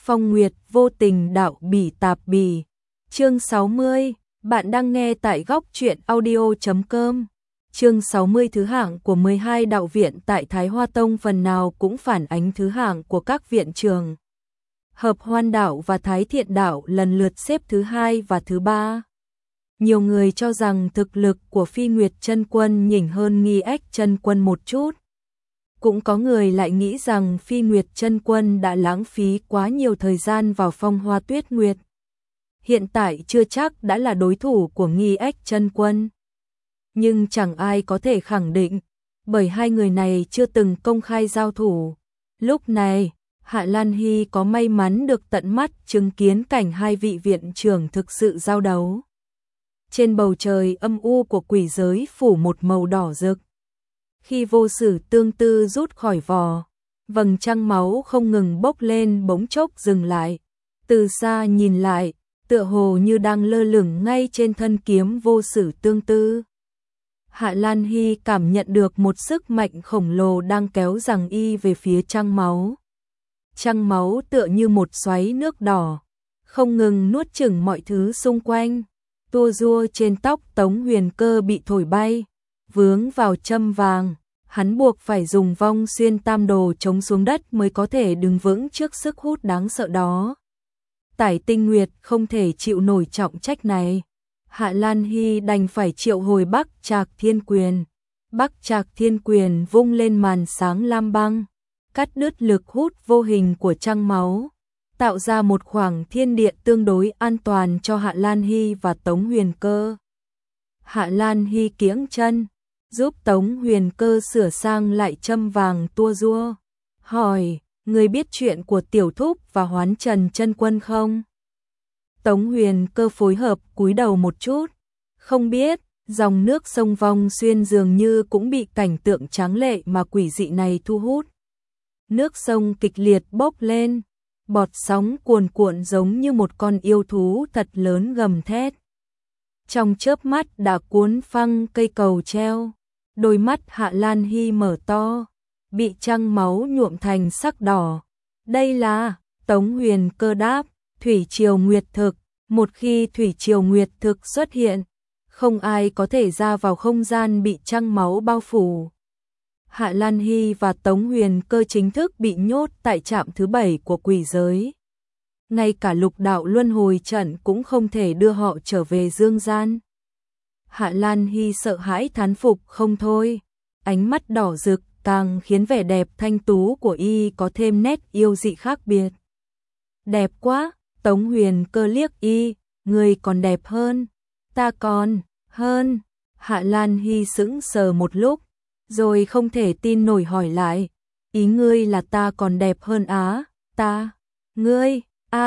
Phong Nguyệt vô tình đạo bỉ tạp bỉ. Chương 60, bạn đang nghe tại góc truyện audio.com. Chương 60 thứ hạng của 12 đạo viện tại Thái Hoa Tông phần nào cũng phản ánh thứ hạng của các viện trường. Hợp Hoan đạo và Thái Thiện đạo lần lượt xếp thứ 2 và thứ 3. Nhiều người cho rằng thực lực của Phi Nguyệt Chân Quân nhỉnh hơn Nghi Ách Chân Quân một chút. Cũng có người lại nghĩ rằng Phi Nguyệt Chân Quân đã lãng phí quá nhiều thời gian vào Phong Hoa Tuyết Nguyệt. Hiện tại chưa chắc đã là đối thủ của Nghi Ách Chân Quân. Nhưng chẳng ai có thể khẳng định, bởi hai người này chưa từng công khai giao thủ. Lúc này, Hạ Lan Hy có may mắn được tận mắt chứng kiến cảnh hai vị viện trưởng thực sự giao đấu. Trên bầu trời âm u của quỷ giới phủ một màu đỏ rực. Khi vô sử tương tư rút khỏi vỏ, vầng trăng máu không ngừng bốc lên bỗng chốc dừng lại. Từ xa nhìn lại, tựa hồ như đang lơ lửng ngay trên thân kiếm vô sử tương tư. Hạ Lan Hy cảm nhận được một sức mạnh khổng lồ đang kéo rằng y về phía trăng máu. Trăng máu tựa như một xoáy nước đỏ, không ngừng nuốt chửng mọi thứ xung quanh. Tua rua trên tóc Tống Huyền Cơ bị thổi bay, vướng vào châm vàng, hắn buộc phải dùng vong xuyên tam đồ chống xuống đất mới có thể đứng vững trước sức hút đáng sợ đó. Tải Tinh Nguyệt không thể chịu nổi trọng trách này. Hạ Lan Hy đành phải triệu hồi Bắc Trạc Thiên Quyền. Bắc Trạc Thiên Quyền vung lên màn sáng lam băng, cắt đứt lực hút vô hình của trăng máu, tạo ra một khoảng thiên địa tương đối an toàn cho Hạ Lan Hy và Tống Huyền Cơ. Hạ Lan Hy kiễng chân, giúp Tống Huyền Cơ sửa sang lại châm vàng tua rua. Hỏi, người biết chuyện của Tiểu Thúc và Hoán Trần Chân Quân không? Tống Huyền Cơ phối hợp cúi đầu một chút. Không biết, dòng nước sông Vong Xuyên dường như cũng bị cảnh tượng tráng lệ mà quỷ dị này thu hút. Nước sông kịch liệt bốc lên, bọt sóng cuồn cuộn giống như một con yêu thú thật lớn gầm thét. Trong chớp mắt đã cuốn phăng cây cầu treo, đôi mắt Hạ Lan Hy mở to, bị trăng máu nhuộm thành sắc đỏ. Đây là, Tống Huyền Cơ đáp, Thủy Triều Nguyệt Thực. Một khi Thủy Triều Nguyệt Thực xuất hiện, không ai có thể ra vào không gian bị trăng máu bao phủ. Hạ Lan Hy và Tống Huyền Cơ chính thức bị nhốt tại trạm thứ 7 của quỷ giới. Ngay cả lục đạo luân hồi trận cũng không thể đưa họ trở về dương gian. Hạ Lan Hy sợ hãi thán phục không thôi, ánh mắt đỏ rực càng khiến vẻ đẹp thanh tú của y có thêm nét yêu dị khác biệt. Đẹp quá, Tống Huyền Cơ liếc y, người còn đẹp hơn, ta còn hơn. Hạ Lan Hy sững sờ một lúc, rồi không thể tin nổi hỏi lại, ý ngươi là ta còn đẹp hơn á? Ta, ngươi,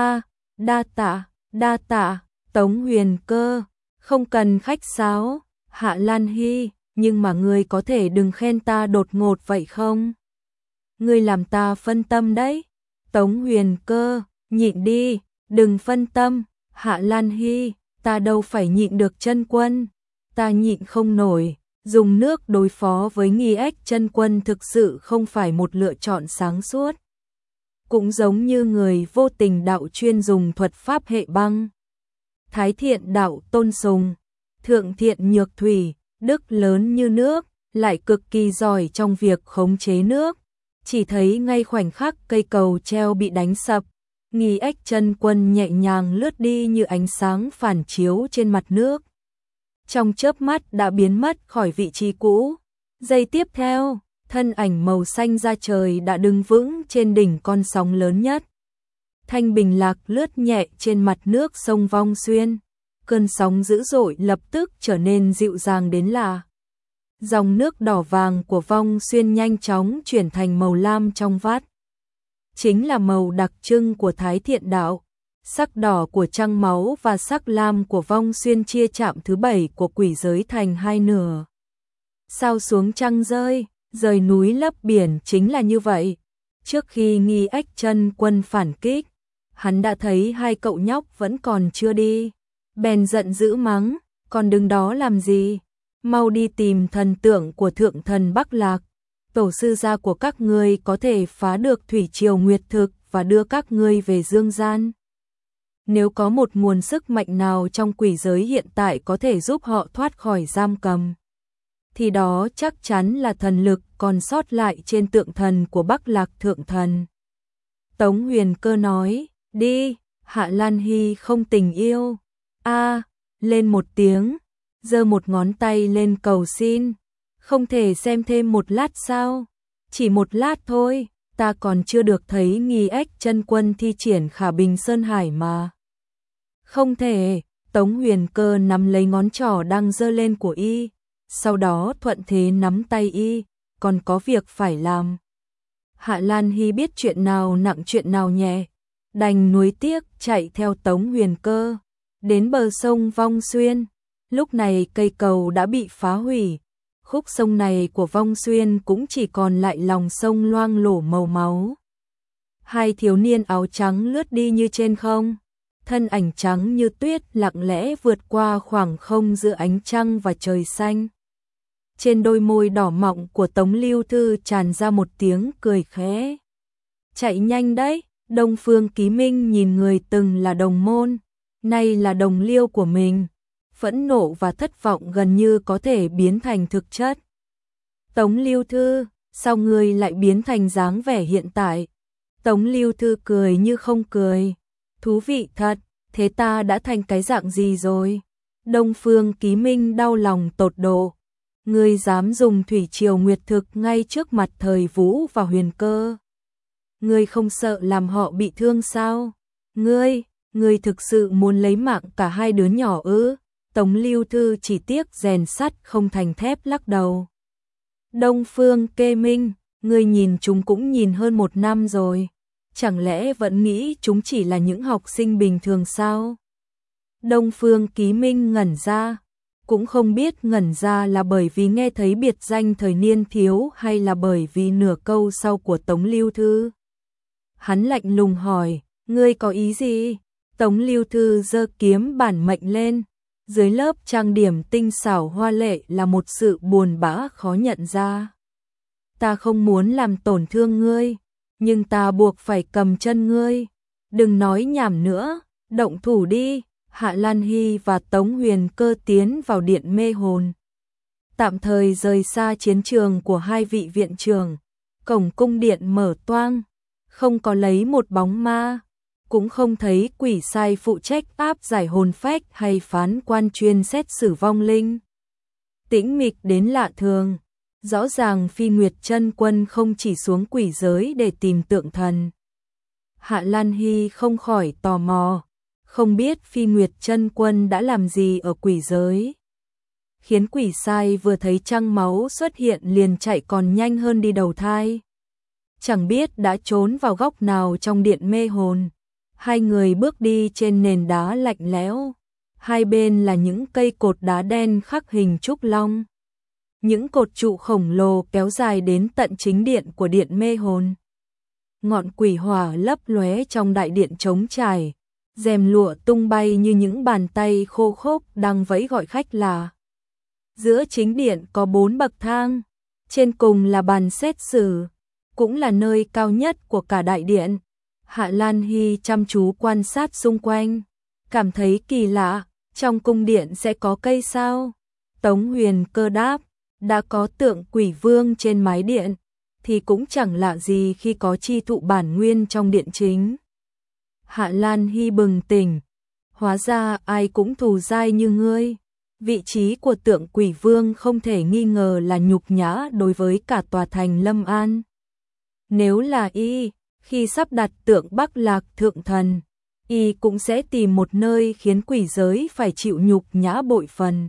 đa tạ, Tống Huyền Cơ, không cần khách sáo. Hạ Lan Hy, nhưng mà ngươi có thể đừng khen ta đột ngột vậy không? Ngươi làm ta phân tâm đấy. Tống Huyền Cơ, nhịn đi, đừng phân tâm. Hạ Lan Hy, ta đâu phải nhịn được Chân Quân, ta nhịn không nổi. Dùng nước đối phó với Nghi Ách Chân Quân thực sự không phải một lựa chọn sáng suốt. Cũng giống như người vô tình đạo chuyên dùng thuật pháp hệ băng. Thái Thiện đạo tôn sùng, Thượng Thiện nhược thủy, đức lớn như nước, lại cực kỳ giỏi trong việc khống chế nước. Chỉ thấy ngay khoảnh khắc cây cầu treo bị đánh sập, Nghi Ách Chân Quân nhẹ nhàng lướt đi như ánh sáng phản chiếu trên mặt nước. Trong chớp mắt đã biến mất khỏi vị trí cũ. Giây tiếp theo, thân ảnh màu xanh da trời đã đứng vững trên đỉnh con sóng lớn nhất. Thanh bình lạc lướt nhẹ trên mặt nước sông Vong Xuyên. Cơn sóng dữ dội lập tức trở nên dịu dàng đến lạ. Dòng nước đỏ vàng của Vong Xuyên nhanh chóng chuyển thành màu lam trong vắt. Chính là màu đặc trưng của Thái Thiện đạo. Sắc đỏ của trăng máu và sắc lam của Vong Xuyên chia trạm thứ 7 của quỷ giới thành hai nửa. Sao xuống trăng rơi, rời núi lấp biển chính là như vậy. Trước khi Nghi Ách Chân Quân phản kích, hắn đã thấy hai cậu nhóc vẫn còn chưa đi. Bèn giận dữ mắng, còn đứng đó làm gì? Mau đi tìm thần tượng của thượng thần Bắc Lạc. Tổ sư gia của các ngươi có thể phá được Thủy Triều Nguyệt Thực và đưa các ngươi về dương gian. Nếu có một nguồn sức mạnh nào trong quỷ giới hiện tại có thể giúp họ thoát khỏi giam cầm, thì đó chắc chắn là thần lực còn sót lại trên tượng thần của Bắc Lạc Thượng Thần. Tống Huyền Cơ nói, đi. Hạ Lan Hy không tình yêu. Lên một tiếng, giơ một ngón tay lên cầu xin. Không thể xem thêm một lát sao? Chỉ một lát thôi, ta còn chưa được thấy nghi ếch chân quân thi triển Khả Bình Sơn Hải mà. Không thể. Tống Huyền Cơ nắm lấy ngón trỏ đang giơ lên của y, sau đó thuận thế nắm tay y, còn có việc phải làm. Hạ Lan Hy biết chuyện nào nặng chuyện nào nhẹ, đành nuối tiếc chạy theo Tống Huyền Cơ, đến bờ sông Vong Xuyên. Lúc này cây cầu đã bị phá hủy, khúc sông này của Vong Xuyên cũng chỉ còn lại lòng sông loang lổ màu máu. Hai thiếu niên áo trắng lướt đi như trên không, thân ảnh trắng như tuyết lặng lẽ vượt qua khoảng không giữa ánh trăng và trời xanh. Trên đôi môi đỏ mọng của Tống Lưu Thư tràn ra một tiếng cười khẽ. Chạy nhanh đấy. Đông Phương Ký Minh nhìn người từng là đồng môn, nay là đồng liêu của mình, phẫn nộ và thất vọng gần như có thể biến thành thực chất. Tống Lưu Thư, sao ngươi lại biến thành dáng vẻ hiện tại? Tống Lưu Thư cười như không cười. Thú vị thật, thế ta đã thành cái dạng gì rồi? Đông Phương Ký Minh đau lòng tột độ. Ngươi dám dùng thủy triều nguyệt thực ngay trước mặt Thời Vũ và Huyền Cơ. Ngươi không sợ làm họ bị thương sao? Ngươi thực sự muốn lấy mạng cả hai đứa nhỏ ư? Tống Lưu Thư chỉ tiếc rèn sắt không thành thép lắc đầu. Đông Phương Kê Minh, ngươi nhìn chúng cũng nhìn hơn 1 năm rồi. Chẳng lẽ vẫn nghĩ chúng chỉ là những học sinh bình thường sao? Đông Phương Ký Minh ngẩn ra. Cũng không biết ngẩn ra là bởi vì nghe thấy biệt danh Thời Niên Thiếu hay là bởi vì nửa câu sau của Tống Lưu Thư. Hắn lạnh lùng hỏi, ngươi có ý gì? Tống Lưu Thư giơ kiếm bản mệnh lên, dưới lớp trang điểm tinh xảo hoa lệ là một sự buồn bã khó nhận ra. Ta không muốn làm tổn thương ngươi, nhưng ta buộc phải cầm chân ngươi. Đừng nói nhảm nữa, động thủ đi. Hạ Lan Hy và Tống Huyền Cơ tiến vào điện mê hồn. Tạm thời rời xa chiến trường của hai vị viện trưởng, cổng cung điện mở toang, không có lấy một bóng ma, cũng không thấy quỷ sai phụ trách áp giải hồn phách hay phán quan chuyên xét xử vong linh. Tĩnh mịch đến lạ thường, rõ ràng Phi Nguyệt Chân Quân không chỉ xuống quỷ giới để tìm tượng thần. Hạ Lan Hy không khỏi tò mò, không biết Phi Nguyệt Chân Quân đã làm gì ở quỷ giới, khiến quỷ sai vừa thấy trăng máu xuất hiện liền chạy còn nhanh hơn đi đầu thai. Chẳng biết đã trốn vào góc nào trong điện mê hồn. Hai người bước đi trên nền đá lạnh lẽo, hai bên là những cây cột đá đen khắc hình trúc long. Những cột trụ khổng lồ kéo dài đến tận chính điện của điện mê hồn. Ngọn quỷ hỏa lấp lóe trong đại điện trống trải, rèm lụa tung bay như những bàn tay khô khốc đang vẫy gọi khách là. Giữa chính điện có 4 bậc thang, trên cùng là bàn xét xử, cũng là nơi cao nhất của cả đại điện. Hạ Lan Hy chăm chú quan sát xung quanh, cảm thấy kỳ lạ, trong cung điện sẽ có cây sao? Tống Huyền Cơ đáp, đã có tượng quỷ vương trên mái điện, thì cũng chẳng lạ gì khi có chi thụ bản nguyên trong điện chính. Hạ Lan Hy bừng tỉnh, hóa ra ai cũng thù dai như ngươi. Vị trí của tượng quỷ vương không thể nghi ngờ là nhục nhã đối với cả tòa thành Lâm An. Nếu là y, khi sắp đặt tượng Bắc Lạc Thượng Thần, y cũng sẽ tìm một nơi khiến quỷ giới phải chịu nhục nhã bội phần.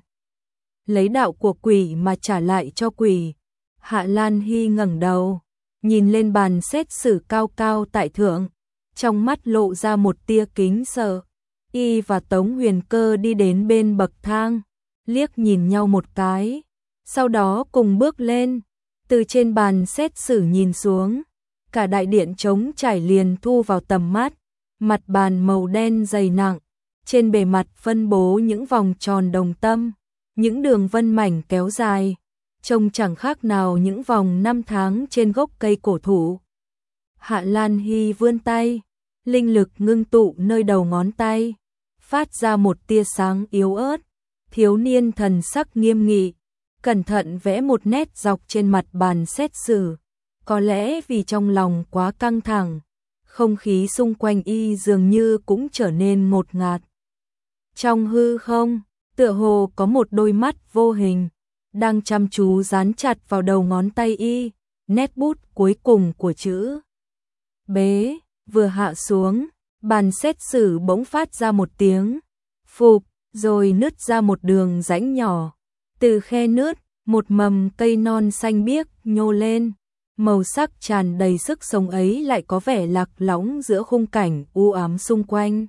Lấy đạo của quỷ mà trả lại cho quỷ. Hạ Lan Hy ngẩng đầu, nhìn lên bàn xét xử cao cao tại thượng, trong mắt lộ ra một tia kính sợ. Y và Tống Huyền Cơ đi đến bên bậc thang, liếc nhìn nhau một cái, sau đó cùng bước lên. Từ trên bàn xét xử nhìn xuống, cả đại điện trống trải liền thu vào tầm mắt. Mặt bàn màu đen dày nặng, trên bề mặt phân bố những vòng tròn đồng tâm, những đường vân mảnh kéo dài, trông chẳng khác nào những vòng năm tháng trên gốc cây cổ thụ. Hạ Lan Hy vươn tay, linh lực ngưng tụ nơi đầu ngón tay, phát ra một tia sáng yếu ớt. Thiếu niên thần sắc nghiêm nghị, cẩn thận vẽ một nét dọc trên mặt bàn xét xử. Có lẽ vì trong lòng quá căng thẳng, không khí xung quanh y dường như cũng trở nên ngột ngạt. Trong hư không, tựa hồ có một đôi mắt vô hình, đang chăm chú dán chặt vào đầu ngón tay y, nét bút cuối cùng của chữ bế vừa hạ xuống, bàn xét xử bỗng phát ra một tiếng phụp, rồi nứt ra một đường rãnh nhỏ. Từ khe nứt, một mầm cây non xanh biếc nhô lên, màu sắc tràn đầy sức sống ấy lại có vẻ lạc lõng giữa khung cảnh u ám xung quanh.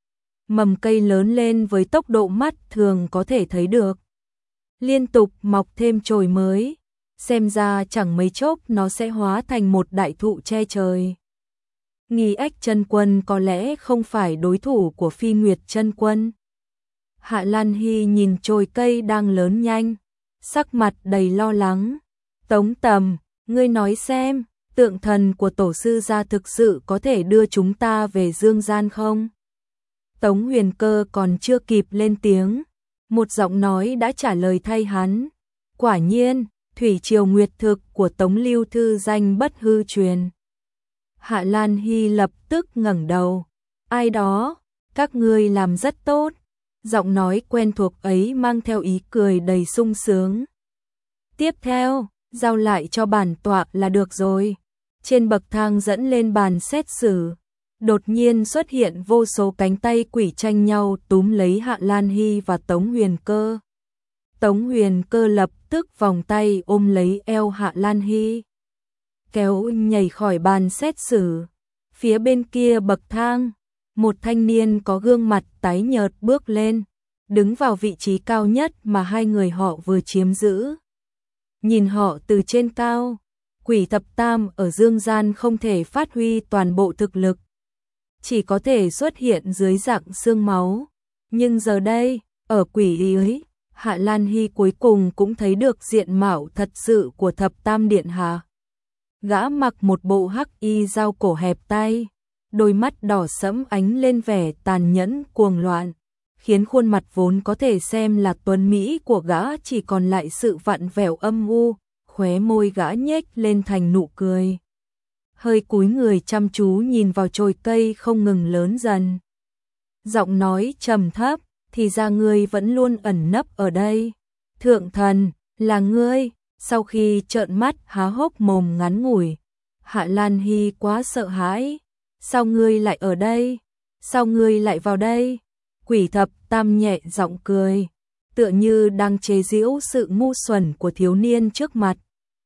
Mầm cây lớn lên với tốc độ mắt thường có thể thấy được, liên tục mọc thêm chồi mới, xem ra chẳng mấy chốc nó sẽ hóa thành một đại thụ che trời. Nghi Ách Chân Quân có lẽ không phải đối thủ của Phi Nguyệt Chân Quân. Hạ Lan Hy nhìn chồi cây đang lớn nhanh, sắc mặt đầy lo lắng. Tống Tầm, ngươi nói xem, tượng thần của tổ sư gia thực sự có thể đưa chúng ta về dương gian không? Tống Huyền Cơ còn chưa kịp lên tiếng, một giọng nói đã trả lời thay hắn. Quả nhiên, thủy triều nguyệt thực của Tống Lưu thư danh bất hư truyền. Hạ Lan Hy lập tức ngẩng đầu. Ai đó, các ngươi làm rất tốt. Giọng nói quen thuộc ấy mang theo ý cười đầy sung sướng. Tiếp theo, giao lại cho bản tọa là được rồi. Trên bậc thang dẫn lên bàn xét xử, đột nhiên xuất hiện vô số cánh tay quỷ tranh nhau túm lấy Hạ Lan Hy và Tống Huyền Cơ. Tống Huyền Cơ lập tức vòng tay ôm lấy eo Hạ Lan Hy, kéo nhảy khỏi bàn xét xử. Phía bên kia bậc thang, một thanh niên có gương mặt tái nhợt bước lên, đứng vào vị trí cao nhất mà hai người họ vừa chiếm giữ. Nhìn họ từ trên cao, quỷ thập tam ở dương gian không thể phát huy toàn bộ thực lực, chỉ có thể xuất hiện dưới dạng xương máu. Nhưng giờ đây, ở quỷ ấy, Hạ Lan Hy cuối cùng cũng thấy được diện mạo thật sự của thập tam điện hạ. Gã mặc một bộ hắc y dao cổ hẹp tay, đôi mắt đỏ sẫm ánh lên vẻ tàn nhẫn cuồng loạn, khiến khuôn mặt vốn có thể xem là tuấn mỹ của gã chỉ còn lại sự vặn vẹo âm u, khóe môi gã nhếch lên thành nụ cười. Hơi cúi người chăm chú nhìn vào chồi cây không ngừng lớn dần. Giọng nói trầm thấp, thì ra ngươi vẫn luôn ẩn nấp ở đây. Thượng thần, là ngươi. Sau khi trợn mắt há hốc mồm ngắn ngủi, Hạ Lan Hy quá sợ hãi. Sao ngươi lại ở đây? Sao ngươi lại vào đây? Quỷ thập tam nhẹ giọng cười, tựa như đang chế giễu sự ngu xuẩn của thiếu niên trước mặt.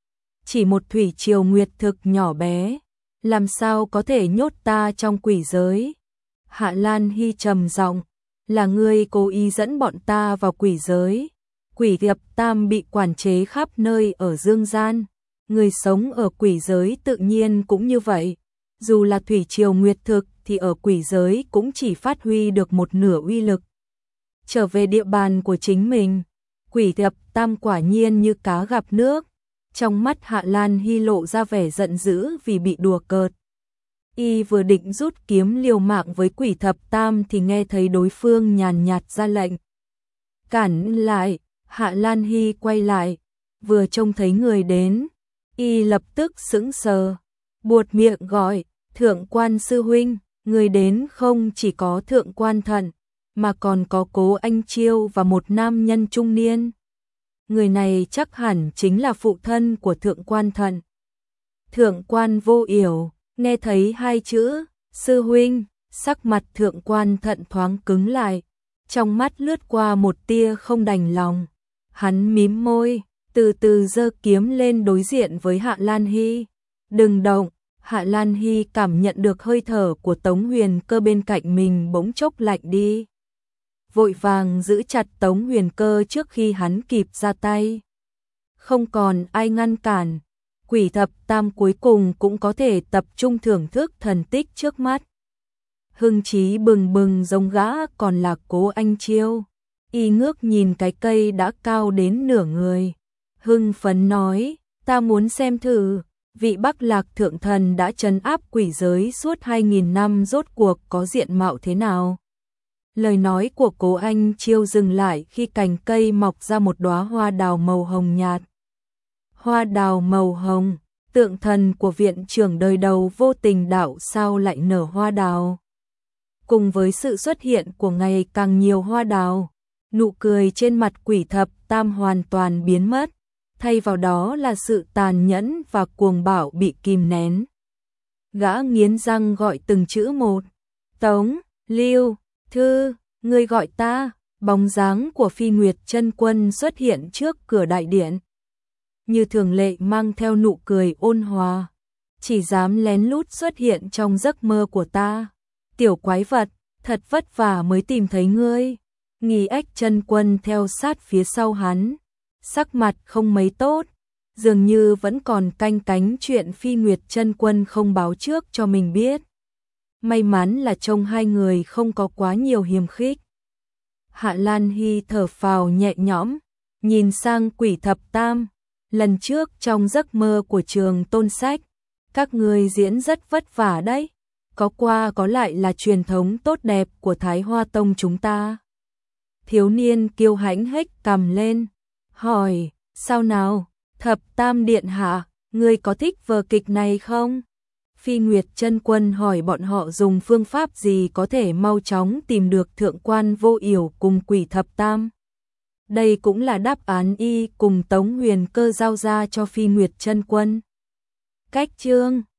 Chỉ một thủy triều nguyệt thực nhỏ bé, làm sao có thể nhốt ta trong quỷ giới? Hạ Lan Hy trầm giọng, là ngươi cố ý dẫn bọn ta vào quỷ giới. Quỷ thập tam bị quản chế khắp nơi ở dương gian, người sống ở quỷ giới tự nhiên cũng như vậy. Dù là thủy triều nguyệt thực thì ở quỷ giới cũng chỉ phát huy được một nửa uy lực. Trở về địa bàn của chính mình, quỷ thập tam quả nhiên như cá gặp nước. Trong mắt Hạ Lan Hy lộ ra vẻ giận dữ vì bị đùa cợt. Y vừa định rút kiếm liều mạng với quỷ thập tam thì nghe thấy đối phương nhàn nhạt ra lệnh. Cản lại. Hạ Lan Hy quay lại, vừa trông thấy người đến, y lập tức sững sờ, buột miệng gọi, Thượng quan sư huynh. Người đến không chỉ có Thượng quan Thận, mà còn có Cố Anh Chiêu và một nam nhân trung niên. Người này chắc hẳn chính là phụ thân của Thượng quan Thận. Thượng quan Vô Yểu, nghe thấy hai chữ, sư huynh, sắc mặt Thượng quan Thận thoáng cứng lại, trong mắt lướt qua một tia không đành lòng. Hắn mím môi, từ từ giơ kiếm lên đối diện với Hạ Lan Hy. Đừng động. Hạ Lan Hy cảm nhận được hơi thở của Tống Huyền Cơ bên cạnh mình bỗng chốc lạnh đi. Vội vàng giữ chặt Tống Huyền Cơ trước khi hắn kịp ra tay. Không còn ai ngăn cản, quỷ thập tam cuối cùng cũng có thể tập trung thưởng thức thần tích trước mắt. Hưng chí bừng bừng giống gã còn là Cố Anh Chiêu. Y ngước nhìn cái cây đã cao đến nửa người, hưng phấn nói, ta muốn xem thử, vị Bắc Lạc thượng thần đã trấn áp quỷ giới suốt 2000 năm rốt cuộc có diện mạo thế nào? Lời nói của Cố Anh Chiêu dừng lại khi cành cây mọc ra một đóa hoa đào màu hồng nhạt. Hoa đào màu hồng, tượng thần của viện trưởng đời đầu Vô Tình Đạo sao lại nở hoa đào? Cùng với sự xuất hiện của ngày càng nhiều hoa đào, nụ cười trên mặt Quỷ Thập Tam hoàn toàn biến mất, thay vào đó là sự tàn nhẫn và cuồng bạo bị kìm nén. Gã nghiến răng gọi từng chữ một. Tống, Lưu, Thư, ngươi gọi ta. Bóng dáng của Phi Nguyệt Chân Quân xuất hiện trước cửa đại điện. Như thường lệ mang theo nụ cười ôn hòa. Chỉ dám lén lút xuất hiện trong giấc mơ của ta. Tiểu quái vật, thật vất vả mới tìm thấy ngươi. Nghi Ếch Chân Quân theo sát phía sau hắn. Sắc mặt không mấy tốt, dường như vẫn còn canh cánh chuyện Phi Nguyệt Chân Quân không báo trước cho mình biết. May mắn là trông hai người không có quá nhiều hiềm khích. Hạ Lan Hy thở phào nhẹ nhõm, nhìn sang Quỷ Thập Tam. Lần trước trong giấc mơ của Trường Tôn Sách, các người diễn rất vất vả đấy. Có qua có lại là truyền thống tốt đẹp của Thái Hoa Tông chúng ta. Thiếu niên kiêu hãnh hếch cằm lên, hỏi, sao nào, Thập Tam Điện Hạ, ngươi có thích vở kịch này không? Phi Nguyệt Chân Quân hỏi bọn họ dùng phương pháp gì có thể mau chóng tìm được Thượng Quan Vô Yểu cùng Quỷ Thập Tam. Đây cũng là đáp án y cùng Tống Huyền Cơ giao ra cho Phi Nguyệt Chân Quân. Cách chương